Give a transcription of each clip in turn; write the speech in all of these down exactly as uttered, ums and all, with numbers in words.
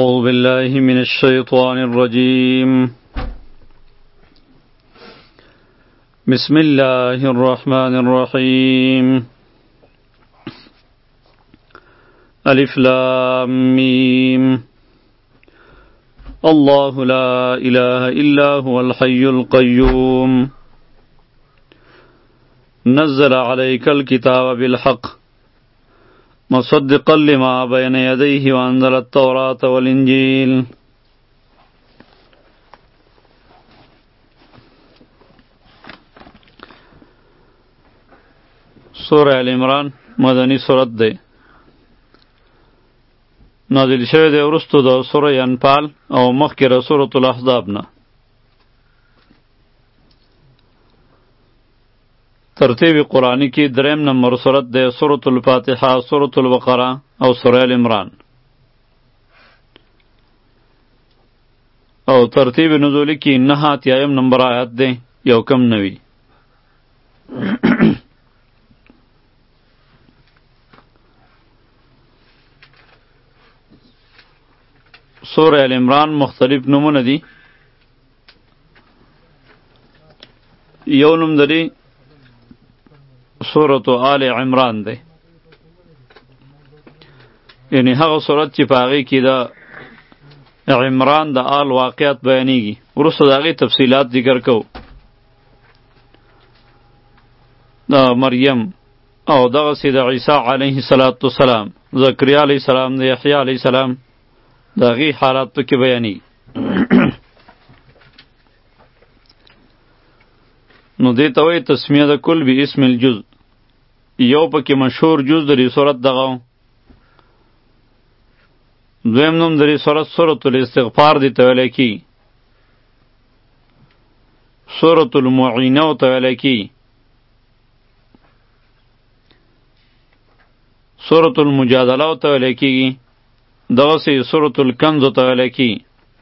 أعوذ بالله من الشيطان الرجيم بسم الله الرحمن الرحيم ألف لام ميم الله لا إله إلا هو الحي القيوم نزل عليك الكتاب بالحق مصدقا لما بين يديه وأنزل التوراة والإنجيل سورة آل عمران مدنی سورت ده نازل شوی ده ورستو ده سورة انفال او مخکره سورة الاحزاب نه ترتیب قرآنی کی دریم نمبر سورت ده سورة الفاتحة سورة البقرة او سورة آل عمران او ترتیب نزولی کی نها تیایم نمبر آیت ده یو کم نوی سورة آل عمران مختلف نمونه دی یو نم دری سورة آل عمران ده یعنی هغه سورت چې په هغې کې د عمران د آل واقعات بیانیږي وروسته د هغې تفصیلات ذکر کو د مریم او دغسې د عیسی علیه السلام زکریا علیه السلام د یحیی علیه السلام د هغې حالات پکې بیانیږي نو دې ته وایي تسمیه د کل بی اسم الجز یو پکې مشهور جز د دې صورت دغه دویم نوم د دې صورت سورة الاستغفار دې ته ویلی کېږي سورة المعینه ورته ویلی کېږي سورة المجادله ورته ویلی کېږي دغسې سورة الکنز ورته ویلی کېږي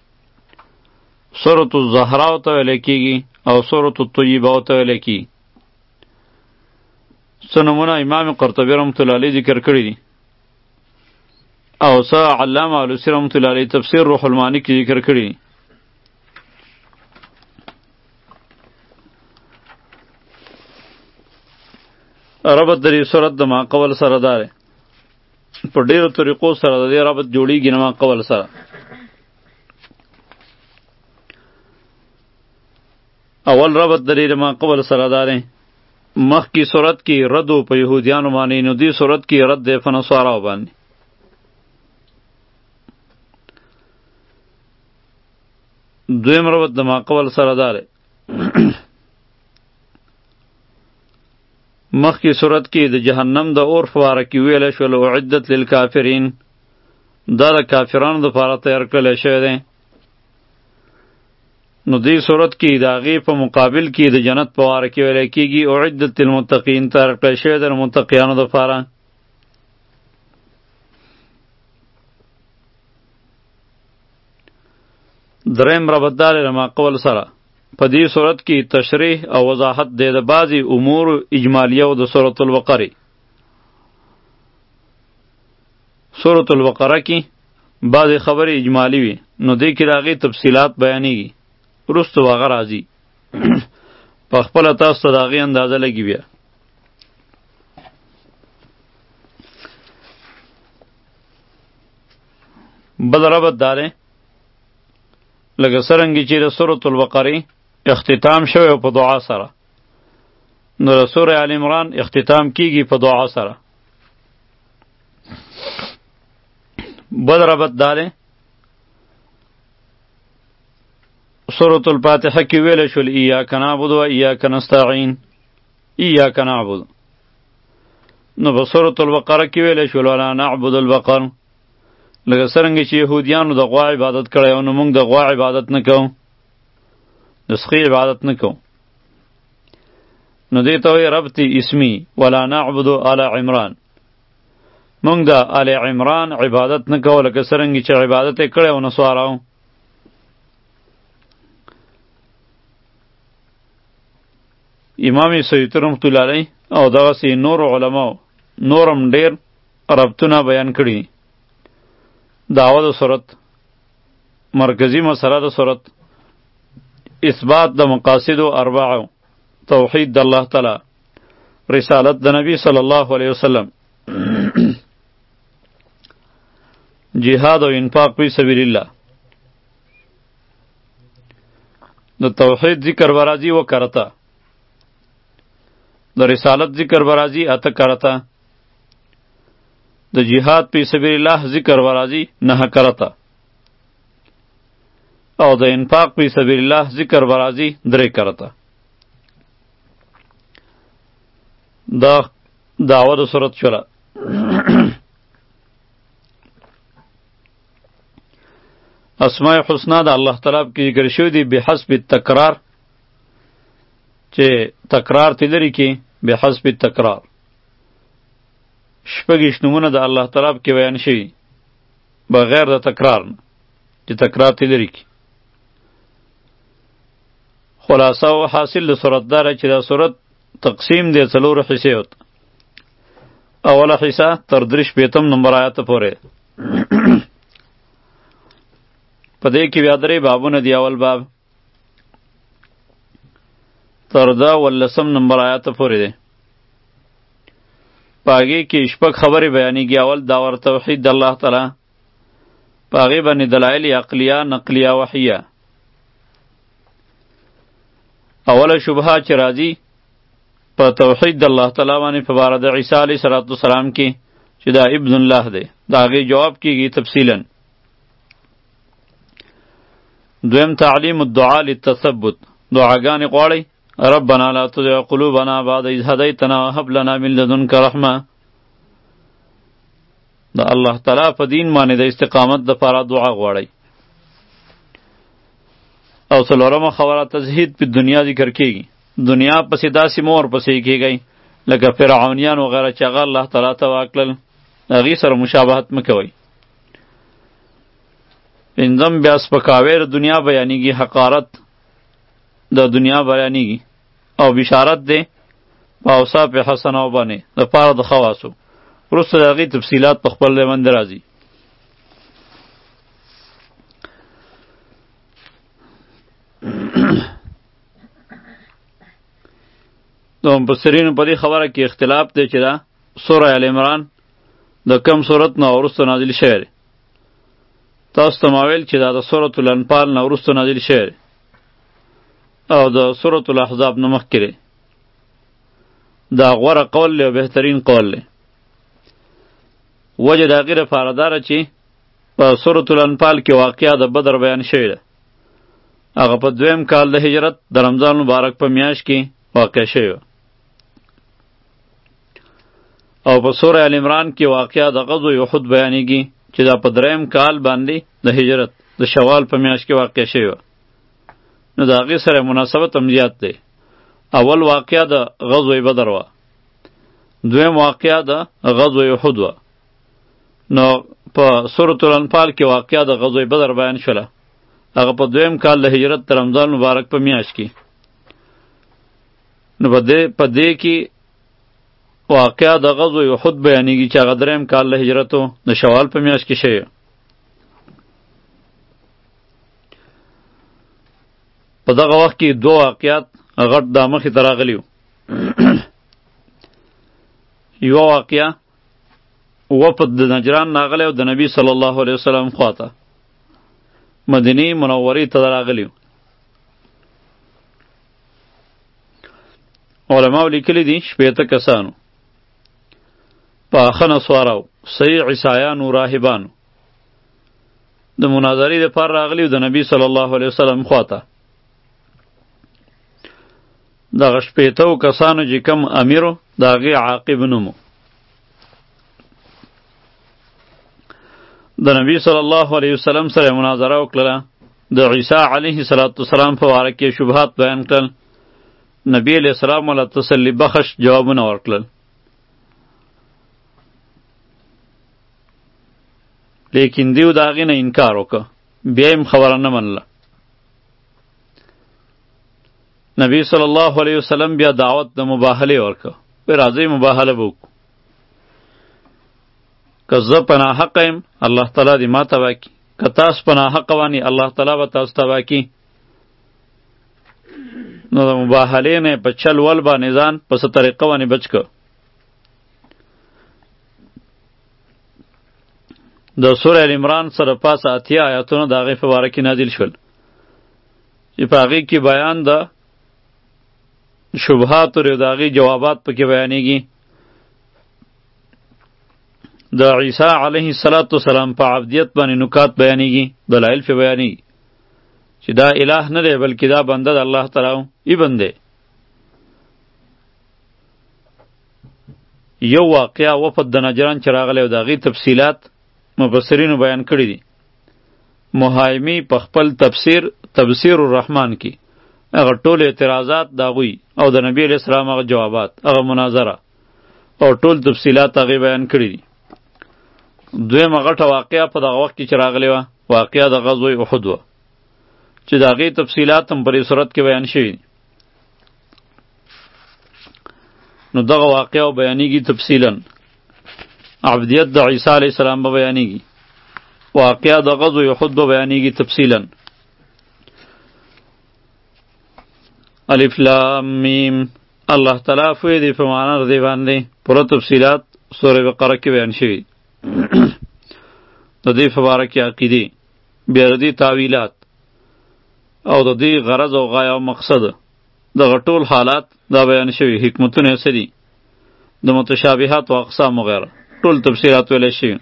سورة الزهرا ورته ویلی کېږي او سورة الطیبه ورته ویلی کېږي څه نومونه امام قرطبي رحمت الله علیه ذکر کړي دي او څه علامه علوسی رحمت الله علیه تفسیر روح المعانی کې ذکر کړي دي ربط د دې صورت د ماقبل سره دا دی په ډېرو طریقو سره د دې ربط جوړیږي نه ماقبل سره اول ربط د دې ماقبل سره دا دی مخکی صورت کی ردو په یهودیانو باندې نو دی صورت کی رد دی په نصاراو باندې دویم ربط د ماقبل سره دا دی مخکی صورت کی د جهنم د اور په باره کې ویلی شول اعدت للکافرین دا د کافرانو دپاره تیار کړلی شوی دی نو دی صورت کی د هغې په مقابل کی د جنت په باره کې ویلی کېږي اعدت للمتقین تیار کړی شوی دی د متقیانو دپاره دریم ربط دا دی د ماقبل سره په دې صورت کې تشریح او وضاحت دی د بعضې امور اجمالیه او د سورة البقرې سورة البقره کې بعضې خبرې اجمالي وي نو دې کې د هغې تفصیلات بیانېږي وروسته هغه راځي په خپله تاسو ته د هغې اندازه لګي بیا بل ربط دا دی لکه څرنګې چې د سورة البقرې اختتام شوی په دعا سره نو د سورة آل عمران اختتام کیږي په دعا سره بل ربط دا دی سورة الفاتحه کې ویلی شول ایاک نعبد و ایاک نستعین ایاک نعبد نو په سورة البقره کې ویلی شول ولا نعبد البقر لکه څرنګه چې یهودیانو د غوا عبادت کړی او نو موږ د غوا عبادت نه کوو د سخي عبادت نه کوو نو دې ته وایي ربط اسمی ولا نعبد آل عمران موږ د آل عمران عبادت نه کوو لکه څرنګه چې عبادت یې کړی او نصاراو امام سیوطي رحمت الله علیه او دغسې نور علماو نورم ډېر ربطونه بیان کړي دعوه د صورت مرکزی مسله د صورت اثبات د مقاصد اربعه، توحید د الله تعالی، رسالت د نبی صلی الله علیه وسلم، جهاد او انفاق فی سبیل الله. د توحید ذکر برازی و کرتا، د رسالت ذکر برازی اته کرتا، د جهاد فی سبیل الله ذکر برازی نه کرتا، او د انفاق فی سبیل الله ذکر برازی درې کرتا. دا دعوه د صورت شوله. اسماء حسنا د الله تعالی کې ذکر شوی دی بحسب التکرار، چې تکرار تی لري کې بحسب التکرار. شپږ نومونه د الله تعالی کې بیان شوي بغیر د تکرار نه، چې تکرار تی لري کې. خلاصه او حاصل د صورت داره چې دا صورت تقسیم دی څلورو حصې وته. اوله حصه تر درې شپېتم نمبر آیات پورې. په دې کې بیا درې بابونه دی. اول باب تر دا ولسم نمبر آیات پورې دی. په هغې کې شپږ خبرې بیانېږي. اول داور توحید د الله تعالی، په هغې باندې دلایل عقلیه، نقلیه، وحیه. اوله شبهه چې راځي په توحید د الله تعالی باندې په باره د عیسی علیه السلام کې چې دا ابن الله دی، د هغې جواب کیږي تفصیلا. دویم تعلیم الدعا للتثبت، دعاګانې غواړئ ربنا لا تزغ قلوبنا بعد اذ هدیتنا وهب لنا من لدنک رحمه. د الله تعالی په دین باندې د استقامت دپاره دعا غواړئ. او څلورمه خبره تزهید په دنیا ذکر کیږي. دنیا پسې داسې مور پسې کیږئ لکه فرعونیان وغیره چې هغه الله تعالی ته واکلل، هغې سره مشابهت مه کوئ. پنځم بیا سپکاوی د دنیا بیانېږي، حقارت د دنیا بیانېږي، او بشارت دی په اوصاف حسنو باندې د پاره د خواصو. وروسته د هغې تفصیلات په خپل ځای باندې راځي. د مفسرینو په دې خبره کې اختلاف دی چې دا سوره ال عمران د کم صورت نه وروسته نازل شوی دی. تاسو ته ما ویل چې دا د سورة الانفال نه وروسته نازل شوی دی او د سورة الاحزاب نه مخکې دی. دا غوره قول دی او بهترین قول دی. وجه د هغې دپاره داره چې په سورة الانفال کې واقعه د بدر بیان شوې ده. هغه په دویم کال د هجرت د رمضان مبارک په میاشت کې واقع شوی. او په سوره ال عمران کې واقعه د غزوه احد بیانېږي چې دا په دریم کال باندې د هجرت د شوال په میاشت کې واقع شوی. نو د هغې سره مناسبت هم زیات دی. اول واقعه د غزوه بدر وه، دویم واقعه د غزوه احد وه. نو په سورة الانفال کې واقعه د غزوه بدر بیان شوله، هغه په دویم کال د هجرت د رمضان مبارک په میاشت کې. نو په دې کې واقعه د غزوه احد بیانېږي چې هغه دریم کال د هجرت د شوال په میاشت کې شوی. په دغه وخت کې دوه واقعات غټ د مخې ته راغلي وو. یوه واقعه وفد د نجران راغلی او د نبي صلی الله علیه وسلم خواته مدینې منورې ته راغلي وو. علماء لیکلي دي شپېته کسانو، پاخه نسوارو، صحیح عیسایانو، راهبانو د مناظرې دپاره راغلي د نبي صلی الله علیه وسلم خواته. دغه شپېتو کسانو چې کم امیرو د هغې عاقب نوم و. د نبي صلی الله علیه وسلم سره مناظره وکړله. د عیسی علیه السلام په باره کې شبهات بیان کړل. نبی علیہ السلام ولا تسلی بخش جوابونه ورکړل. لیکن دیو د هغې نه انکار وکړه، بیا یې خبره نه منله. نبی صلی الله علیه وسلم بیا دعوت د مباهلې ورکړه، وی راځئ مباهله به وکړو. که زه په ناحقه یم الله تعالی دې ما تباه کړي، که تاسو په ناحقه باندې الله تعالی به تاسو تباه کي. نو د مباهلې نه په چل ول باندې ځان په څه طریقه باندې بچ که. د سوره ال عمران سره پاسه اتیا آیاتونه د هغې په باره کې نازل شول چې په هغې کې بیان د شبهات او د هغې جوابات پکې بیانېږي. د عیسی علیه السلام په عبدیت باندې نکات بیانېږي، دلایل پې بیانېږي چې دا اله نه دی بلکې دا بنده د الله تعالی ای بنده. یو واقعه وفد د نجران چې راغلی او د هغې تفصیلات مفسرینو بیان کړي دي. محایمی په خپل تفسیر تفسیر الرحمن کې هغه ټول اعتراضات د هغوی او د نبی علیه السلام هغه جوابات هغه مناظره او ټول تفصیلات هغې بیان کړي دي. دویمه غټه واقعه په دغه وخت کې چې راغلې وه واقعه د غزوه احد وه چې د هغې تفصیلات هم په دې صورت کې بیان شوي دي. نو دغه واقعه بیانېږي تفصیلا. عبدیت د عیسی علیه السلام به بیانېږي، واقعه د غزوه احد به بیانېږي تفصیلا. الف لام میم. الله تعالی فوی دی په معنا د دې باندې پوره تفصیلات سوره بقره کې بیان شوي. د دې په باره کې عقیدې، بیا د دې تاویلات او د دې غرض او غایه او مقصد دغه ټول حالات دا بیان شوي. حکمتونه یې څه دي، د متشابهات و اقسام وغیره ټول تفسیرات ویلی شوي.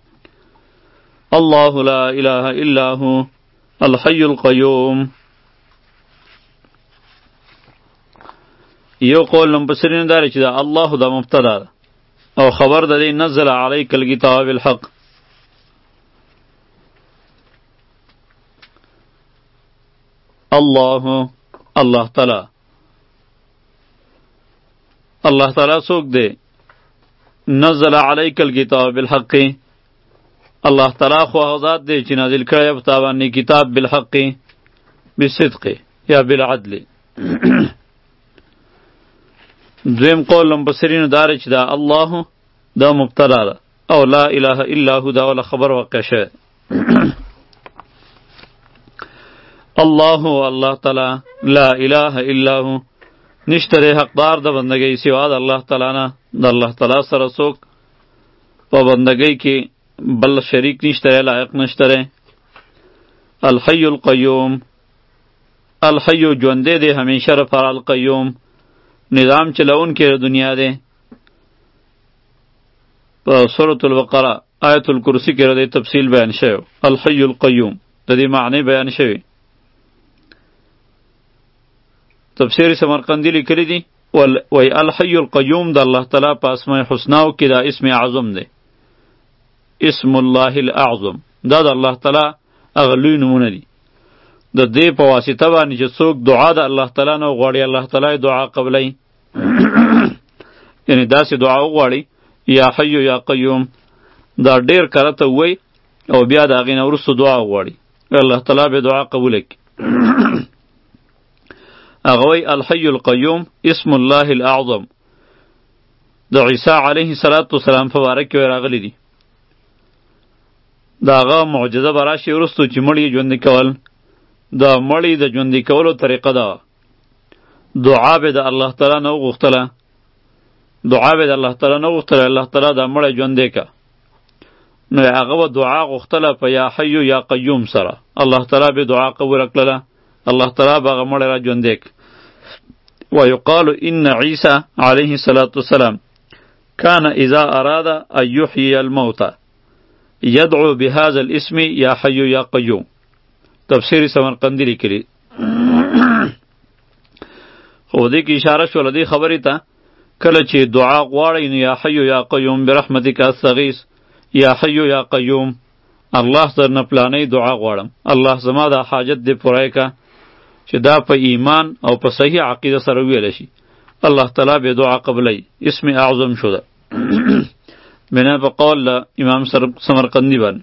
الله لا اله الا هو الحی القیوم. یو قول مفسرین دا چې دا الله دا مبتدا ده او خبر د دې نزل علیک الکتاب بالحق. الله الله تعالی الله تعالی څوک دی؟ نزل علیک الکتاب بالحق. الله تعالی خو هغه ذات دی چې نازل کړی په تا باندې کتاب بالحق بالصدق یا بالعدل. دویم قول مفسرینو دا چې دا الله دا مبتدا ده او لا اله الا هو دا ولا خبر واقع شوی. الله الله تعالی لا اله الا هو نشتره حقدار د بندګۍ سوا د الله تعالی نه. د الله تعالی سره څوک په بندګۍ کې بل شریک نشتره، لایق نشتره. الحی القیوم. الحی ژوندی دی همیشه لپاره، القیوم نظام چلون کې دنیا دی. په سورة البقره آیت الکرسی کې ردی تفصیل بیان شوی. الحی القیوم د دې معنی بیان شوی. تفسیر سمرقندی لیکلی دی وی الحی القیوم د الله تعالی په اسماء حسناو کې دا اسم اعظم دی. اسم الله الاعظم دا د الله تعالی هغه لوی نومونه دي. د دې په واسطه باندې چې څوک دعا د الله تعالی نه وغواړي الله تعالی دعا قبلوي. یعنی داسې دعا وغواړي یا حی یا قیوم دا ډیر کرته وای او بیا د هغې نه وروسته دعا وغواړي الله تعالی به دعا قبوله کړي. هغه وای الحی القیوم اسم الله الاعظم. د عیسی علیه السلام په باره کې راغلی دي. د هغه معجزه به راشي وروستو چې مړي ژوندي کول. د مړي د ژوندي کولو طریقه ده دعا به د الله تعالی نه وغوښتله. دعا به د الله تعالی نه وغوښتله الله تعالی دا مړی ژوندی که. نو هغه به دعا غوښتله په یا حیو یا قیوم سره. الله تعالی به دعا قبوله کړله. الله تعالی به هغه مړی را ژوندی که. ویقال ان عیسی علیه السلام کان اذا اراد ان یحیی الموتى یدعو بهذا الاسم یا حیو یا قیوم. تفسیر سمرقندی لیکلی. خو دې کې اشاره شوله دې خبرې ته کله چې دعا غواړئ نو یا حیو یا قیوم برحمتک استغیث. یا حیو یا قیوم الله در نه پلانې دعا غواړم، الله زما دا حاجت دې پوره که چې دا په ایمان او په صحیح عقیده سره ویل شي الله تعالی به دعا قبلی. اسم اعظم شده بنا په قول امام سمرقندی باندې.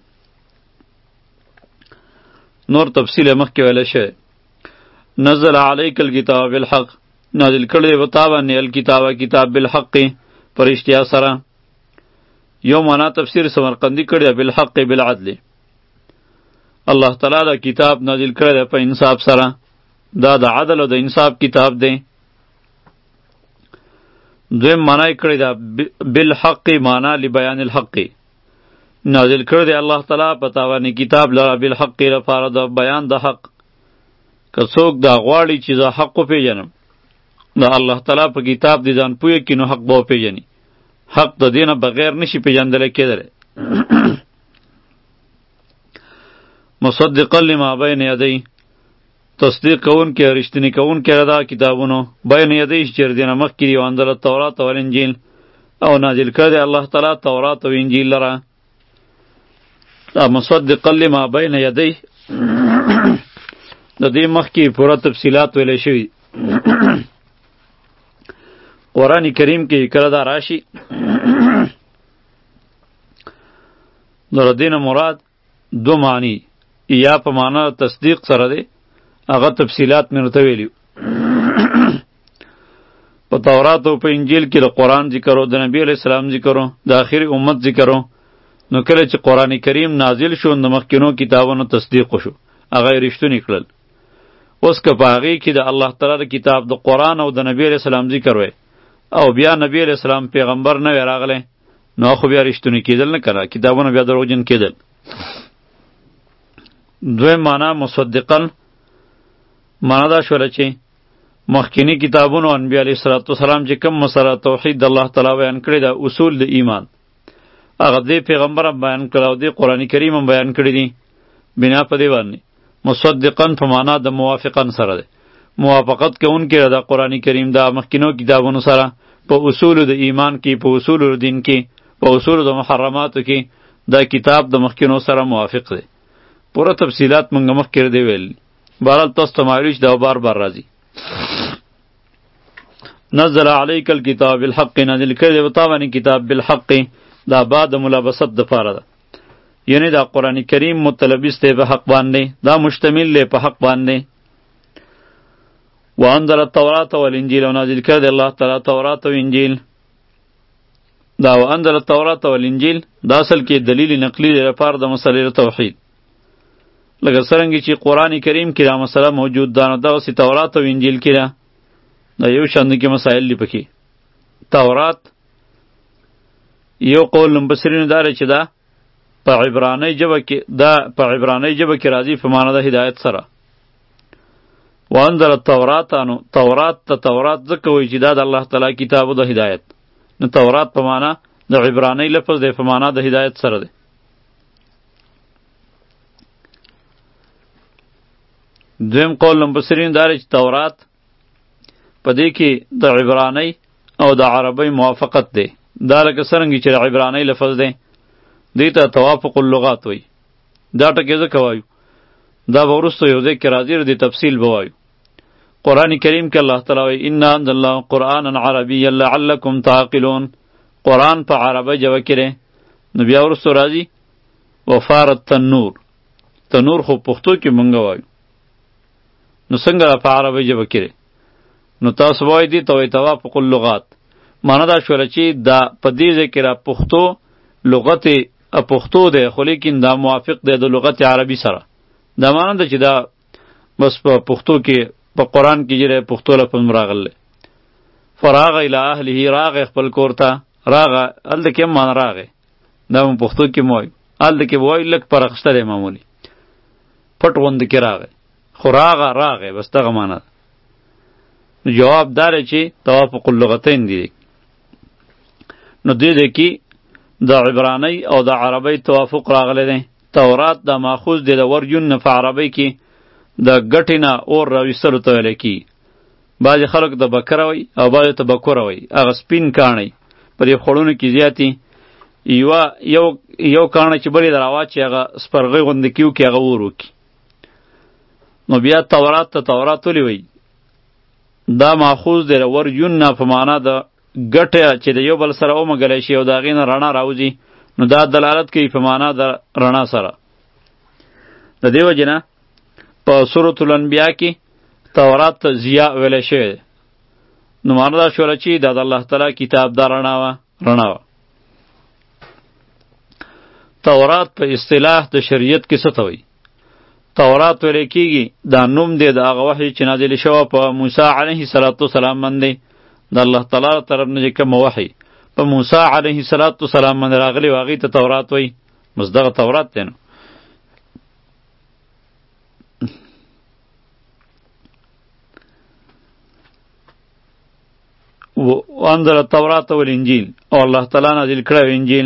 نور تفصیل مخکې ویل شوی. نزل علیک الکتاب بالحق نازل کړی و تا باندې الکتاب کتاب بالحق پر اشتیا سره. یو معنا تفسیر سمرقندی کړی بالحق بالعدل الله تعالی دا کتاب نازل کړی دی په انصاف سره. دا د عدل او د انصاف کتاب دی. دویم معنا یې کړی دا بالحق معنا لبیان الحق. نازل کړی دی الله تعالی په تاواني کتاب لره بالحق لپاره د بیان د حق. که څوک دا غواړي چې زه حق وپېژنم د الله تعالی په کتاب دې ځان پوه کړي نو حق به وپېژني. حق د دې نه بغیر نشي پېژندلی کېدلی. مصدقا لما بین یدی تصدیق کوونکی او رښتینی کوونکی دا کتابونو بین یدی چې د دې نه مخکې دي وانزل التورات والانجیل او نازل کړی دی الله تعالی تورات او انجیل لره. دا مصدقا لما بین یدی د دې مخکې پوره تفصیلات ویلی شوي. قرآن کریم کې کله دا راشي نو د دې نه مراد دو معنی یا په معنا تصدیق سره دی هغه تفصیلات مې ورته ویلي. په تورات او په انجیل کې د قرآن ذکر او د نبی علیه السلام ذکر او د آخري امت ذکر او نو کله چې قرآن کریم نازل شو د مخکینو کتابونو تصدیق وشو هغه یې رښتونی کړل. اوس که په هغې کې د الله تعالی د کتاب د قرآن او د نبی علیه السلام ذکر وی او بیا نبی علیه السلام پیغمبر نه وی راغلی نو خو بیا رښتونی کېدل نه کنه کتابونه بیا دروغجن کېدل. دویم معنا مصدقا معنا دا شوله چې مخکینی کتابونو انبیا علیه السلام چې کوم مسله توحید د الله تعالی بیان کړی دا اصول د ایمان هغه دې پیغمبر هم بیان کړی او دې قرآن کریم هم بیان کړی دي. بنا په دې باندې مصدقا په معنا د موافقا سره ده موافقت کوونکی د قرآن کریم دا مخکینو کتابونو سره په اصول د ایمان کې په اصول د دین کې په اصول د محرماتو کې دا کتاب د مخکینو سره موافق دی. پوره تفصیلات مونږ مخکې دی ویل. بهرحال تاسو ته معلوم ده او بار بار راځي. نزل علیک الکتاب بالحق نازل کړی دی په باندې کتاب بالحق دا بعد ملابست د پاره ده یعنی دا قرآن کریم متلبس دی په حق باندې دا مشتمل دی په حق باندې. وانزل التوراة والانجیل او نازل کړی دی الله تعالی تورات او انجیل. دا وانزل التوراة والانجیل دا اصل کې دلیل نقلی دی لپاره د مسلې توحید. لکه څرنګه چې قرآن کریم کې دا مسله موجود ده نو دغسې تورات او انجیل کې ده دا یو شان کې مسایل دي پکې. تورات یو قول مفسرینو دا دی چې دا په عبرانی ژبه کې دا په عبرانی ژبه کې راځي په معنا د هدایت سره. وانزل التورات نو تورات ته تورات ځکه وایي چې دا د الله تعالی کتاب د هدایت نو تورات په معنا د عبرانی لفظ دی په معنا د هدایت سره دی. دویم قول مفسرین دا چې تورات په دې کې د عبرانی او د عربی موافقت دی. دا لکه څرنګه چې عبرانی لفظ دی دې ته توافق اللغات وایي. دا ټکي ځکه وایو دا به وروسته یو ځای کې راځي د تفصیل به وایو. قرآن کریم کې الله تعالی وایي انا انزلنا قرآنا عربیا لعلکم تعقلون. قرآن په عربی ژبه کې دی نو بیا وروسته راځي وفارت تنور. تنور خو پښتو کې مونږ وایو نو څنګه په عربی ژبه کې دی نو تاسو وایي دې ته وایي توافق اللغات. معنا دا شوله چې دا په دې ځای کې را پښتو لغت پښتو دی خو لیکن دا موافق دی د لغت عربي سره. دا معنا ده چې دا بس په پښتو کې په قرآن کې جره پښتو لفظ راغلی. فراغ الی اهله راغ خپل کور ته راغ هلته کې هم معنا راغی دا مو پښتو کې مو وایو هلته کې وایو لږ پرخسته دی معمولي پټ غوندې کې راغی خو راغه راغی بس دغه معنا ده. جواب دار چې توافق اللغتین دی نو دې دې کې د عبرانی او د عربی توافق راغلی دی. تورات دا ماخوذ دی د ورجون نه په عربی کې د ګټې نه اور راویستلو ته ویلی کېږي. بعضې خلک د بکره وایي او بعضې ته بکوره وایي. هغه سپین کاڼی په دې خوړونو کې زیاتې یوه یو یو کاڼی چې بلې در راواچي هغه سپرغۍ غوندې کې وکړي هغه اور وکړي. نو بیا تورات ته تورات ولې وایي دا ماخوذ دی د ورجون نه په معنا د ګټه چې د یو بل سره ومږلی شي او د هغې نه رڼا راوځي نو دا دلالت کوي په معنا د رڼا سره. د دې وجې نه په سورة الانبیا کې تورات ته ضیا ویلی شوی دی نو معنا دا شوله چې دا د الله تعالی کتاب دا رڼا وه رڼا وه. تورات په اصطلاح د شریعت کې څه ته وایي تورات ویل کیږي دا نوم دی د هغه وحی چې نازل شوی په موسی علیه السلام باندې د الله تعالی طرف نه کوم وحی په موسی علیه السلام باندې راغلی و هغې ته تورات وایي بس دغه تورات دی نو وانزل التورات والانجیل او الله تعالی نازل کړی انجیل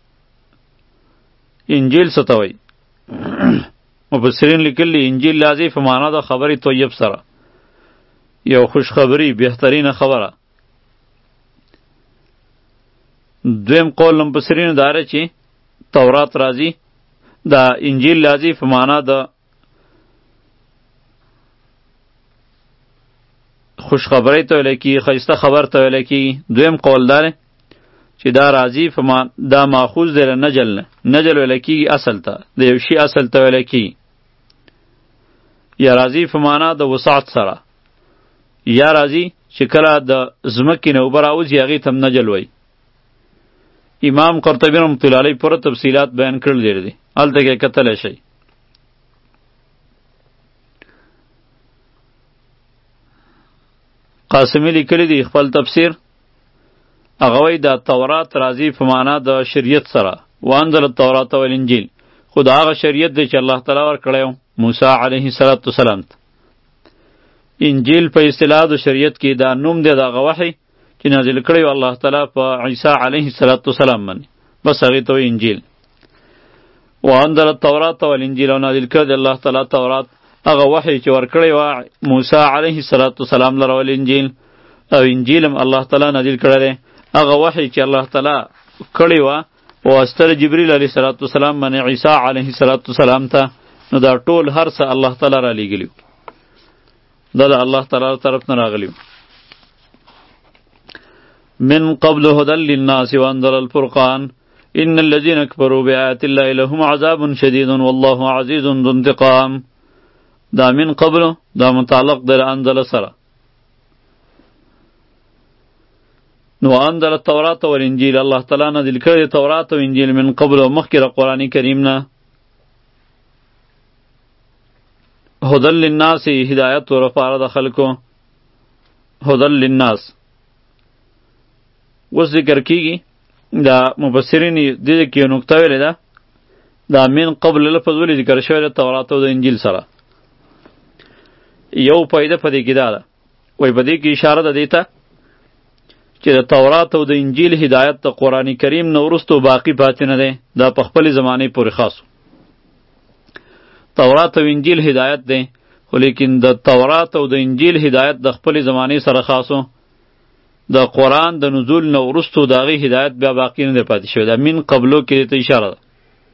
انجیل څه ته وایي مفسرین لیکلی انجیل لازم په معنا د خبرې طیب سره یو خوشخبری بهترینه خبره دویم قول مفسرین داره چې تورات راځي دا انجیل لازم په معنا د خوشخبری ته ویل کیږي ښایسته خبر ته ویل کیږي دویم قول داره چې دا راځي په دا ماخوذ دی له نجل نه نجل ویل کیږي اصل ته د یو شي اصل ته ویل کیږي یا راځي په معنا د وسعت سره یا راځي چې کله د ځمکې نه اوبه راوځي هغې ته هم نجل وایي امام قرطبي رحمة الله علیه پوره تفصیلات بیان کړل دی هلته کې کتلی شئ قاسمی لیکلی دی خپل تفسیر هغه وایي دا تورات راځي په معنا د شریعت سره وانزل التورات والانجیل خو د هغه شریعت دی چې الله تعالی ورکړی و موسی علیه السلام ته انجیل په اصطلاح د شریعت کې دا نوم دی د هغه وحی چې نازل کړی و الله تعالی په عیسی علیه السلام باندې بس هغې ته وایي انجیل وانزل التورات والانجیل او نازل کړی دی الله تعالی تورات هغه وحی چې ورکړی و موسی علیه السلام لره والانجیل او انجیل هم الله تعالی نازل کړی دی هغه وحی چې الله تعالی کړی و واسطه جبریل علیه السلام باندې عیسی علیه السلام ته نو دا ټول هر څه الله تعالی را لیږلی دا د الله تعالی طرف نه راغلی من قبل هدى للناس وانزل الفرقان ان الذين كفروا بآيات الله لهم عذاب شديد والله عزيز ذو انتقام دا من قبل دا متعلق در انزل سره نو انزل التوراة والانجیل الله تعالی نازل کړی تورات او انجیل من قبل مخکې د قرآن کریم نه هدل للناس هدایت و رفاره د خلکو هدل للناس اوس ذکر کیږي دا مفسرین دې کې یو نکته ویلې ده دا من قبل لفظ ولې ذکر شوی د تورات او د انجیل سره یو فایده په دې کې دا ده وایي په دې کې اشاره ده دې ته چې د تورات او د انجیل هدایت د قرآن کریم نه وروستو باقی پاتې نه دی دا په خپلې زمانې پورې خاص تورات او انجیل هدایت دی خو لیکن د تورات او د انجیل هدایت د خپلې زمانې سره خاصو د قرآن د نزول نه وروستو د هغې هدایت بیا باقی نه دی پاتې شوی دا من قبلو کې دې ته اشاره ده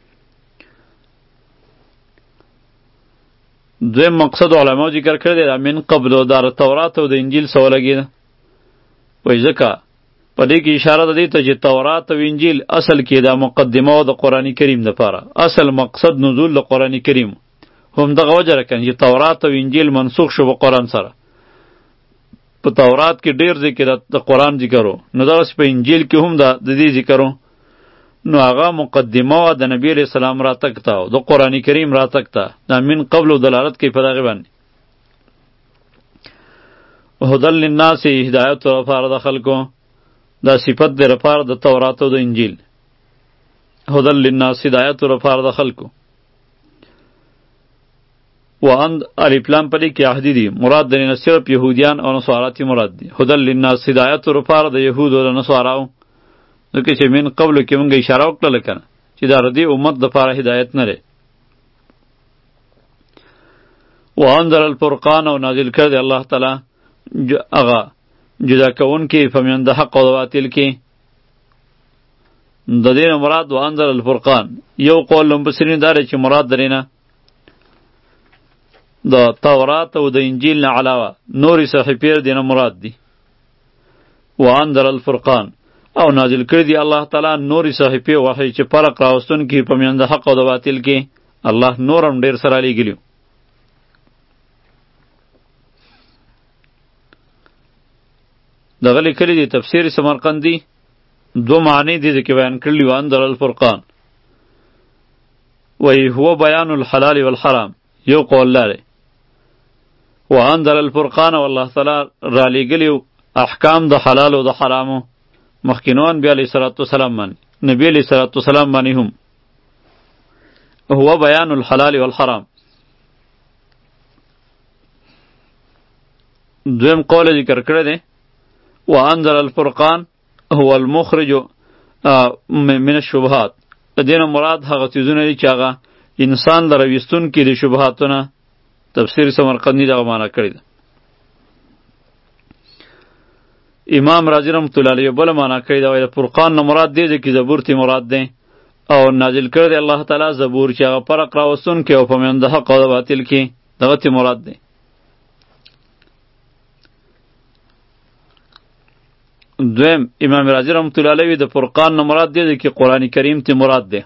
دویم مقصد علماء ذکر کړی دی دا من قبلو دا د تورات او د انجیل سره ولګېده وایي ځکه په دې کې اشاره ده دې ته چې تورات او انجیل اصل کې دا مقدمه و د قرآن کریم دپاره اصل مقصد نزول د قرآن کریم هم دغه وجه را کنه چې تورات او انجیل منسوخ شو په قرآن سره په تورات کې ډیر ذکر د قرآن ذکرو نو دغسې په انجیل کې هم د دې ذکرو نو هغه مقدمه و د نبی علیه السلام راتګ ته د قرآن کریم راتګ ته دا من قبل دلالت کوي په دغې باندې هدل للناس هدایت لپاره د خلکو دا صفت دی لپاره د تورات او د انجیل هدل للناس هدایت لپاره د خلکو وان الف لام پدې کې عهدی دي مراد د نه صرف يهوديان او نصاراتی مراد دي هدل للناس هدایت لپاره د يهود او نصاراو نو کې چې من قبل کې مونږه اشاره وکړه کنه چې دا ردی امت د لپاره هدایت نه لري وانزل الفرقان او نازل کړ دی الله تعالی اغا جدا کون کې فمیند حق او باطل کې د دې مراد وانزل الفرقان یو قول مفسرین دار چې مراد درینه د تورات او د انجیل نه علاوه نوري صحیفې دینه مراد دي وانزل الفرقان او نازل کړی دی الله تعالی نوري صحیفې وحی چې فرق راوستون کې فمیند حق او باطل کې الله نورم ډیر سره لګیلو دغه لیکلي دی تفسیر سمرقندی دو معنی دي چې بیان کړلی وان در الفرقان وی هو بیان الحلال والحرام یو قول لاره وانزل الفرقان والله تعالی را لېږلیو احکام د حلال او د حرامو مخکینو انبیا علیه صلات وسلام باندې نبی علیه صلات وسلام باندې هم هو بیان الحلال والحرام. دویم قول ذکر کړی دی وانزل الفرقان هو المخرج من الشبهات. د دې نه مراد هغه څیزونه دي چې هغه انسان لره ویستونکي د شبهاتونه. تفسیر سمرقندي دغه معنا کړې ده. امام رازي رحمت الله علیه بله معنا کړې ده وایي د فرقان نه مراد دی چې زبور تی مراد دی او نازل کړی دی الله تعالی زبور چې هغه فرق راوستونکی او په میان د حق او د باطل کې دغه تی مراد دی. دویم امام رازي رحمت الله علیه د فرقان نه مراد دی چې قرآن کریم تی مراد دی.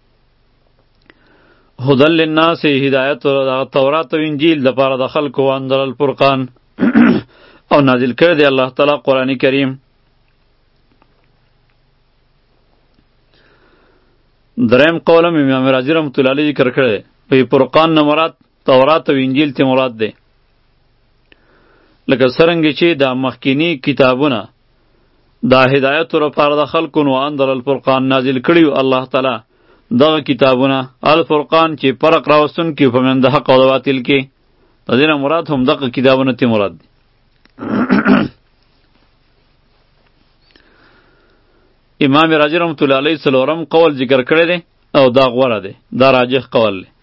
هدل للناس هدایت او تورات او انجیل د پاره د خلکو وانزل الفرقان او نازل کړی دی الله تعالی قرآن کریم. دریم قولم امام رازي رحمت الله علیه ذکر کړی دی په فرقان نه مراد تورات او انجیل ته مراد دی. لکه څرنګه چې د مخکینی کتابونه دا هدایت لپاره د خلکو نو انزل الفرقان نازل کړی الله تعالی دغه کتابونه الفرقان چې فرق راوستونکي په میان د حق او د باطل کې د دې نه مراد هم دغه کتابونه ته مراد دي. امام رازي رحمت الله علیه څلورم قول ذکر کړی دی او دا غوره دی، دا راجح قول دی.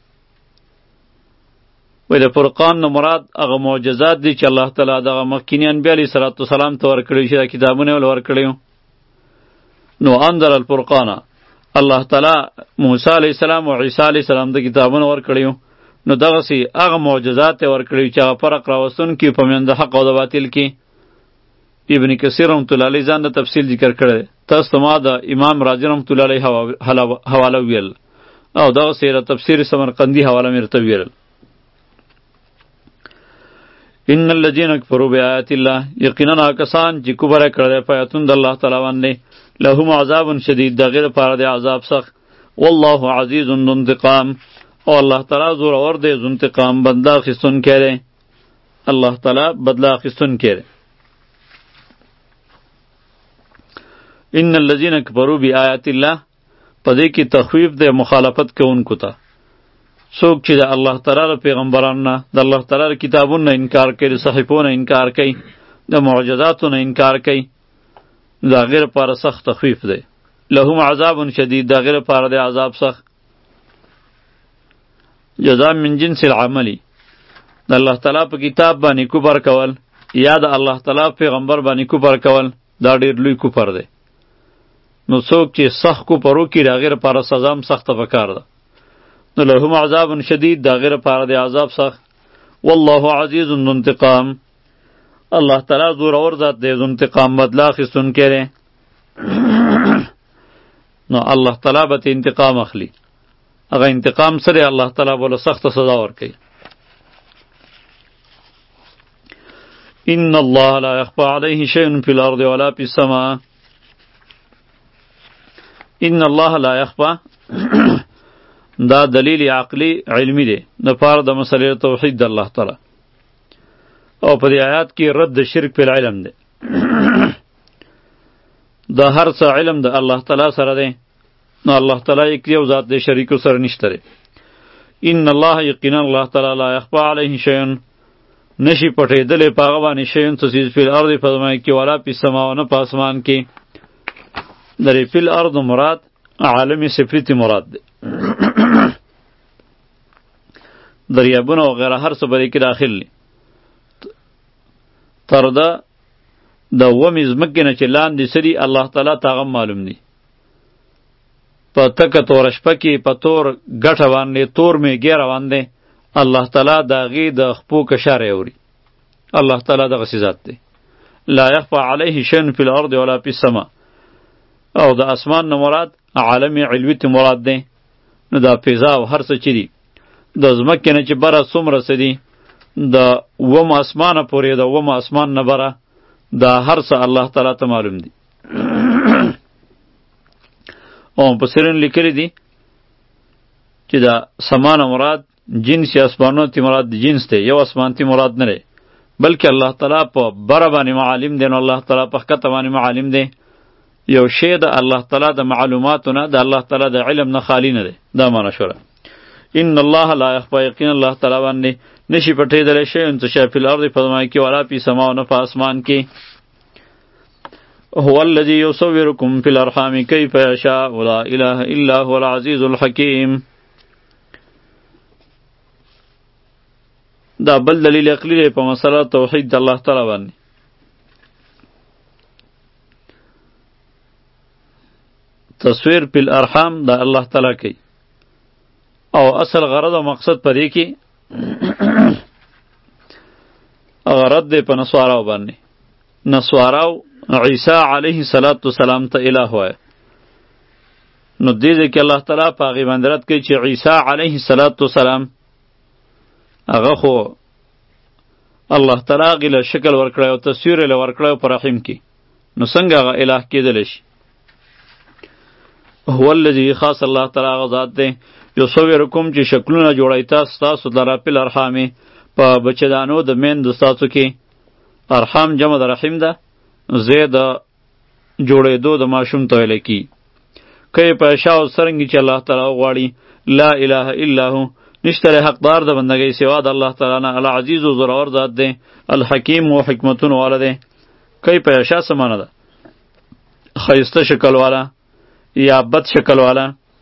وایي د فرقان نه مراد هغه معجزات دي چې الله تعالی دغه مخکیني انبیا علیه صلات وسلام ته ورکړي چې دا کتابونه یې ورکړي. نو انزل الفرقان الله تعالی موسی علیه السلام او عیسی علیه السلام د کتابونه ورکړي نو دغسې هغه معجزات یې ورکړي چې هغه فرق راوستونکي په میان د حق او د باطل کې. ابن کثیر رحمت الله علیه ځان د تفصیل ذکر کړی دی. تاسو ته ما د امام رازي رحمت الله علیه حواله ویل او دغسې د تفسیر سمرقندي حواله مې درته ویل. ان الذين كفروا بآيات الله یقینا کسان چې کفر یې کړی دی په آیاتونو د الله تعالی باندې لهم عذاب شدید د هغې دپاره د عذاب سخت والله عزیز ذو انتقام او الله تعالی زورور دی ذو انتقام بدله اخیستونکی دی. الله تعالی بدله اخیستونکی دی. ان الذين كفروا بآيات الله په دې کې تخویف دی مخالفت کوونکو ته. څوک چې د الله تعالی د پیغمبرانو نه د الله تعالی د کتابونو نه انکار کوي، د صحیفو نه انکار کوي، د معجزاتو نه انکار کوي، د هغې لپاره سخت تخویف دی. لهم عذاب شدید د هغې لپاره د عذاب سخت. جزا من جنس العملی د الله تعالی په کتاب باندې کفر کول یا د الله تعالی پیغمبر باندې کفر کول دا ډېر لوی کفر دی. نو څوک چې سخت کفر وکړي د هغې لپاره سزا هم سخته پکار ده. نو لهم عذاب شدید د هغې لپاره د عذاب سخت. والله عزیز ذو انتقام الله تعالی زورور ذات دی ذو انتقام بدله اخیستونکی دی. نو الله تعالی به ته انتقام اخلي. هغه انتقام سره الله تعالی به له سخته سزا ورکوي. ان الله لا يخفى عليه شيء في الارض ولا في السماء. ان الله لا يخفى دا دلیل عقلی علمی دی د پاره د مسلې توحید د الله تعالی او په دې آیات کې رد د شرک په علم دی. د هر څه علم د الله تعالی سره دی. نو الله تعالی یک یو ذات دی، شریکو سره نشته دی. ان الله یقینا الله تعالی لا یخفى علیه شیء نشي پټېدلی په هغه باندې شیء څه څیز فی الارض په ځمکه کې ولا فی السماء نه په اسمان کې. درې فی الارض مراد عالم صفتی مراد دی. دریابونه و غیره هر څه به دې کې داخل دي. تر ده د اومې ځمکې نه چې لاندې څه دي الله تعالی ته هغه معلوم دي. په تکه توره شپه کې په تور ګټه باندې تور میږی روان دی الله تعالی د هغې د خپو کشاره اوري. الله تعالی دغسې ذات دی. لا یخفى علیه شیء فی الارض ولا فی السماء. او د اسمان نه مراد عالم علوي ته مراد دی. نو دا فضا او هر څه چې دي د ځمکې نه چې بره څومره څه دي د اوم اسمانه پورې د اوم اسمان نه بره دا هر څه الله تعالی ته معلوم دي. او مفسرین لیکلی دي چې دا سمانه مراد جنس اسمانو تی مراد جنس دی، یو اسمان تی مراد نه دی، بلکې الله تعالی په بره باندې معالم دی، نو الله تعالی په ښکته باندې معالم دی. یو شی د الله تعالی د معلوماتو نه، د الله تعالی د علم نه خالی نه دی. دا معنی شوله. ان الله لا یخفی، یقینا الله تعالی باندې نشي پټېدلی شی څه شی فی الارض په ځمکه کې ولا فی سما او نه په اسمان کې. هو الذی یصورکم فی الارحام کیف یشاء لا اله الا هو العزیز الحکیم. دا بل دلیل عقلی دی په مسله توحید د الله تعالی باندې. تصویر په الارحام د الله تعالی کوي، او اصل غرض او مقصد پدې کې غرض دی په نسواراو باندې. نسواراو عیسی علیه السلام ته الہ وایه، نو دې دې کې الله تعالی په هغې باندې رد کوي چې عیسی علیه السلام هغه خو الله تعالی هغې له شکل ورکړی او تصویر یې له ورکړی په رحم کې، نو څنګه هغه الہ کېدلی شي؟ هو الذی، خاص الله تعالی هغه ذات دی، یصورکم چې شکلونه جوړی تاسو ستاسو لره په الارحامې په بچهدانو د میندو ستاسو کې. ارحام جمع د رحم ده، زی د جوړېدو د ماشوم ته ویلی کي. کیف یشاء څرنګې چې الله تعالی وغواړي. لا اله الا هو، نشته حقدار د بندګۍ سوا د الله تعالی نه. العزیز و زورور ذات دی، الحکیم و حکمتونو والا دی. کیف یشاء څه معنی ده؟ ښایسته شکل والا یا بد شکل والا.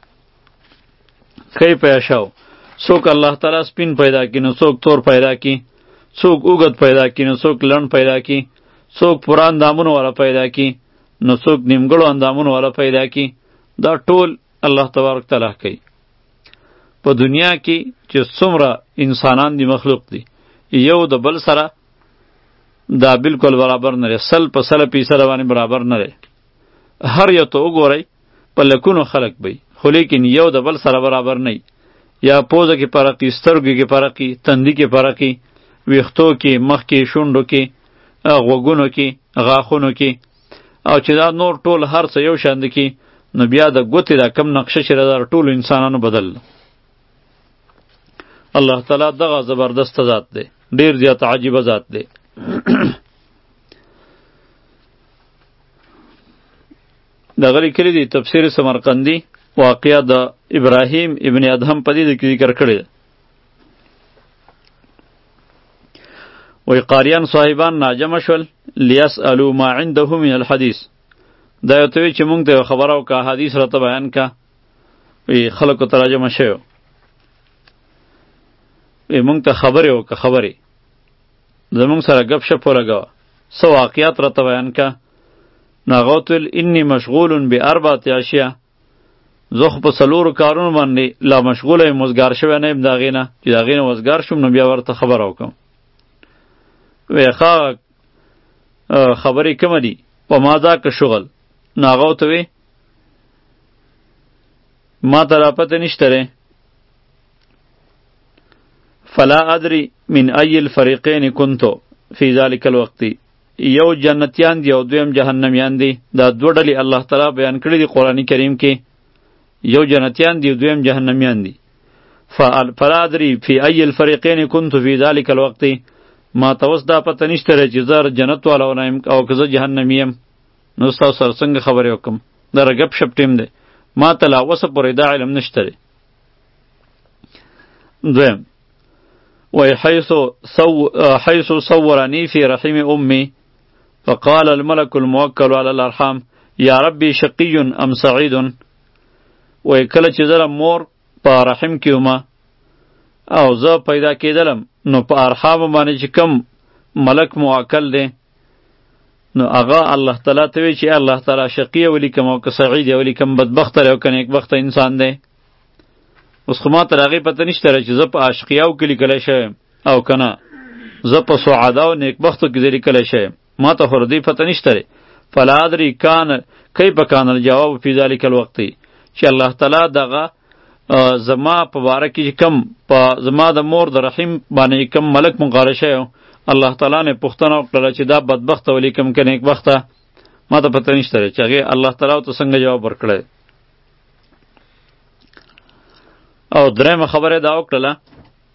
کیف یشاء، څوک الله تعالی سپین پیدا کی نو څوک تور پیدا کی، څوک اوږد پیدا کی نو څوک لنډ پیدا کی، څوک پوره اندامونو والا پیدا کی نو څوک نیمګړو اندامونو والا پیدا کی. دا ټول الله تبارک تعالی کوي. په دنیا کې چې څومره انسانان دی مخلوق دی، یو د بل سره دا بالکل برابر نه دی، سل په سل فیصده باندې برابر نه دی. هر یو ته وګورئ په لکونو خلق بی، خو لیکن یو د بل سره برابر نه. یا پوزه کې فرقي، سترګو کې فرقي، تندي کې فرقي، ویښتو کې، مخ کې، شونډو کې، غوږونو کې، غاښونو کې، او چې دا نور ټول هر څه یو شان دي کې، نو بیا د ګوتې دا کم نقشه چې دا ټولو انسانانو بدل. الله تعالی دغه زبردست ذات دی، ډیر زیات عجیبه ذات دی. دغه لیکلي دی تفسیر سمرقندی واقعه د ابراهیم ابن ادهم په دې کې ذکر کړی. وی قاریان صاحبان ناجم شول لیسألو ما عنده من الحدیث. دا یو ته چې مونږ ته خبره وکړه، حدیث راته بیان کا. وی خلکو تراجمه شوی، وی مونږ ته خبرې وکړه، خبرې زمونږ سره گپ شپ ولګوه، څه واقعات راته بیان کا. ناغوتل انی مشغول باربعة اشیاء، زه خو په څلورو کارونو باندې لا مشغوله یم، وزګار شوی نه یم د هغې نه، چې د هغې نه وزګار شوم نو بیا ورته خبره وکړم. وی ښه خبرې کومه دي؟ په ما ذاک شغل. نو هغه ورته وی ما ته را پته نشته دی. فلا ادري من ای الفریقین کنتو فی ذلک الوقت. یو جنتیان دی او دویم جهنمیان دی. دا دوه ډلې الله تعالی بیان کړي دي قرآن کریم کې. یو جنتیان دی او دویم جهنمیان دی. فلا ادري فی ای الفریقین کنتو فی ذلک الوقت. ما ته اوس دا پته نشته دی چې زه جنت والا یم او که زه جهنمی یم. نو ستاسو سره څنګه خبرې وکړم؟ دا رګب شپ ټیم دی، ما ته لا اوسه پورې دا علم نشته دی. دویم وی حیث حیث صورنی فی رحم امی فقال الملك الموکل علی الارحام یا ربی شقی ام سعید. وی کله چې زه مور په رحم کې وم او زه پیدا کېدلم، نو په ارحام باندې چې کم ملک موکل دی، نو هغه الله تعالی ته وی چې الله تعالی شقی ولیکم او که سعید ولیکم، بدبخت دی او که نیکبخت انسان دی. اوس خو ما ته د هغې پته نشته چې زه په اشقیاو کې لیکلی شویم او که نه زه په سعداو نیکبختو کې زه لیکلی شویم، ما ته خو د دې پته نشته دی. فلا ادري کان کیف کان الجواب فی ذلک الوقت. چې الله تعالی دغه زما په باره کې کم په زما د مور د رحم باندې کم ملک مقرر شوی، الله تعالی نه پوښتنه وکړله چې دا بدبخته ولیکم که نیکبخته، ما ته پته نشته دی چې هغې الله تعالی ورته څنګه جواب ورکړی. او درېیمه خبره دا وکړله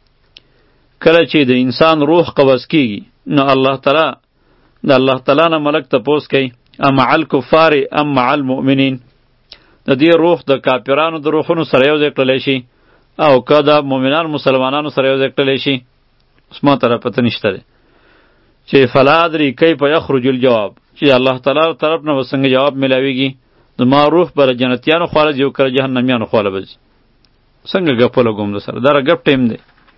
کله چې د انسان روح قبض کیږي نو الله تعالی د الله تعالی نه ملک تپوس کوي ام مع الکفار ام مع المؤمنین، د دې روح د کافرانو د روحونو سره یو ځای کړلی شي او که د مؤمنان مسلمانانو سره یو ځای کړلی شي. اوس ما ته پته نشته دی چې فلا ادري کیف یخرج الجواب، چې الله تعالی طرف نه به څنګه جواب میلاویږي. زما روح به جنتیانو خواله ځي او که جهنمیانو خواله به ځي. څنګه ګپ ولګوم د سره، دا را ګپ ټیم دی.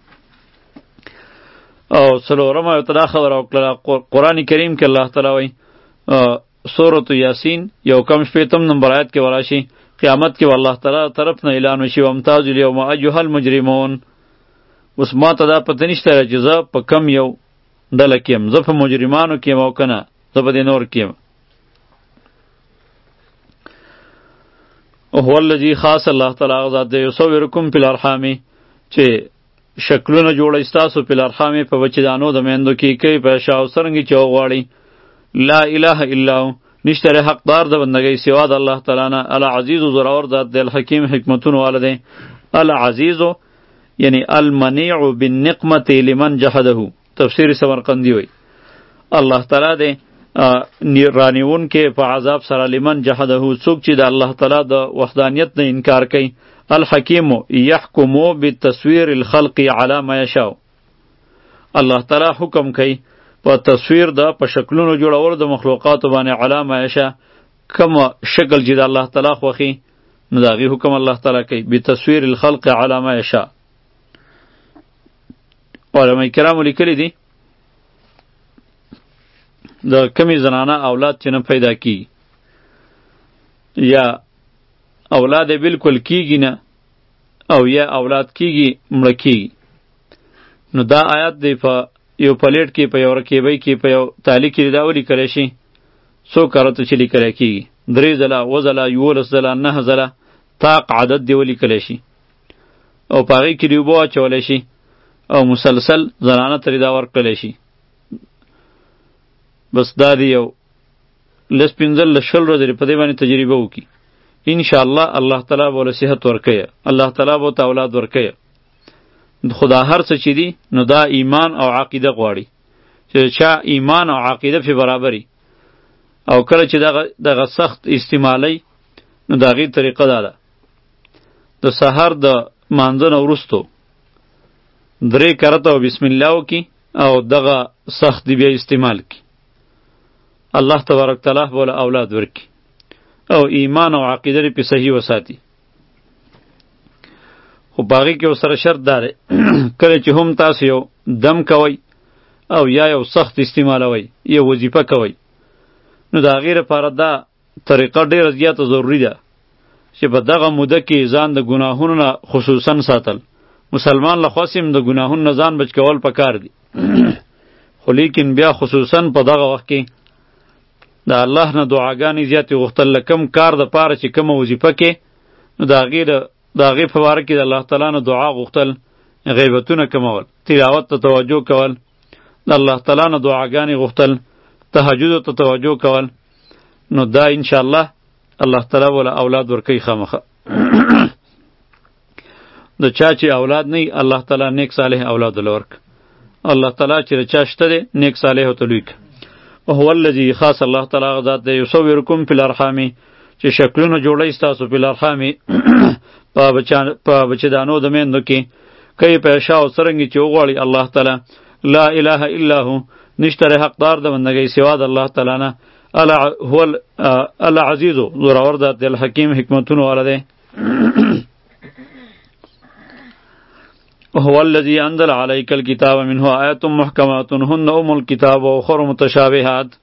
او څلورمه یو ته دا خبره وکړله، قرآن کریم کې الله تعالی وایي سورة یاسین یو کم شپېتم نمبر آیت کې وراشي قیامت کې الله تعالی طرف نه اعلان وشي وامتازوا الیوم ایها المجرمون. اوس ما ته دا پته نشته چې زه په کم یو ډله کې یم، زه په مجرمانو کې یم او که نه زه په دې نور کې یم. هو الذي خاص الله تعالی هغه ذات دی یصورکم فی الارحام چې شکلونه جوړی ستاسو فی الارحام په بچیدانو د میندو کې کوي په شاو څرنګې چې وغواړي. لا اله الا هو نشته حقدار د بندګۍ سوا د الله تعالی نه. العزیز زورور ذات دی الحکیم حکمتونه والا دی. العزیز یعنی المنیع بالنقمة لمن جحده، تفسیر سمرقندی وی الله تعالی دی رانیون کې په عذاب سره لمن جحده څوک چې د الله تعالی د وحدانیت نه انکار کوي. الحکیم یحکم بالتصویر الخلق علی ما یشاء، الله تعالی حکم کوي په تصویر د په شکلونو جوړول د مخلوقاتو باندې علی ما یشاء، کوم شکل چې د الله تعالی خوښي نو د هغې حکم الله تعالی کوي. بتصویر الخلق علی ما یشاء. علماء کرامو لیکلی دي د کمی زنانه اولاد چې نه پیدا کیږي یا اولاد بالکل کیږي نه او یا اولاد کیږي مړه کیږي، نو دا آیات دی په یو پلیټ کې په یو رکیبۍ کې په یو تالی کې دا ولیکلی شي څو کارته چې لیکلی کیږي، درې ځله اوه ځله یولس ځله نهه ځله طاق عدد دی ولیکلی شي او په هغې کې د اوبو اچولی شي او مسلسل زنانه ترې دا ورکړلی شي. بس دا دی یو لس پنځه لس شل ورځې په دې باندې تجربه وکړي، انشاءالله الله تعالی به له صحت ورکوي، الله تعالی به ورته اولاد ورکوي. خو دا هر څه چې دي نو دا ایمان او عقیده غواړي چې چا ایمان او عقیده پې برابري او کله چې دغه دغه سخت استعمالی نو د هغې طریقه دا ده د سحر د مانځه نه وروستو درې کرته او بسم الله وکړي او دغه سخت دی بیا استعمال کړي، الله تبارک تعالی به له اولاد ورکړي او ایمان او عقیده یې پې صحیح وساتي. خو په هغې کې ورسره شرط دا دی کله چې هم تاسو یو دم کوئ او یا یو سخت استعمالوئ یا وظیفه کوئ نو د هغې لپاره دا طریقه ډېره زیاته ضروري ده چې په دغه موده کې ځان د ګناهونو نه خصوصا ساتل. مسلمان له خوا هم د ګناهونو نه ځان بچ کول پکار دي، خو لیکن بیا خصوصا په دغه وخت کې د الله نه دعاګانې زیاتې غوښتل، له کم کار دپاره چې کومه وظیفه کې نو د هغې د هغې په باره کې د الله تعالی نه دعا غوښتل، غیبتونه کمول، تلاوت ته توجه کول، د الله تعالی نه دعاګانې غوښتل، تهجدو ته توجه کول، نو دا انشاءالله الله تعالی وله اولاد ورکوي خامخه. د چا چې اولاد نه الله تعالی نیک صالح اولاد له ورک، الله تعالی چې د چا شته دی نیک صالح ورته لوی کړي. هو الذي خاص الله تعالی هغه ذات دی یصورکم فی الارحام چې شکلونه جوړی ستاسو فی الارحام په بچیدانو د میندو کې کوي په شاو څرنګې چې وغواړي الله تعالی. لا اله الا هو نشته حقدار د بندګۍ سوا د الله تعالی نه. هو العزیز زورور ذات دی الحکیم حکمتونه والا دی. هو الذي انزل عليك الكتاب منه آيات محكمات هن أم الكتاب وأخر متشابهات.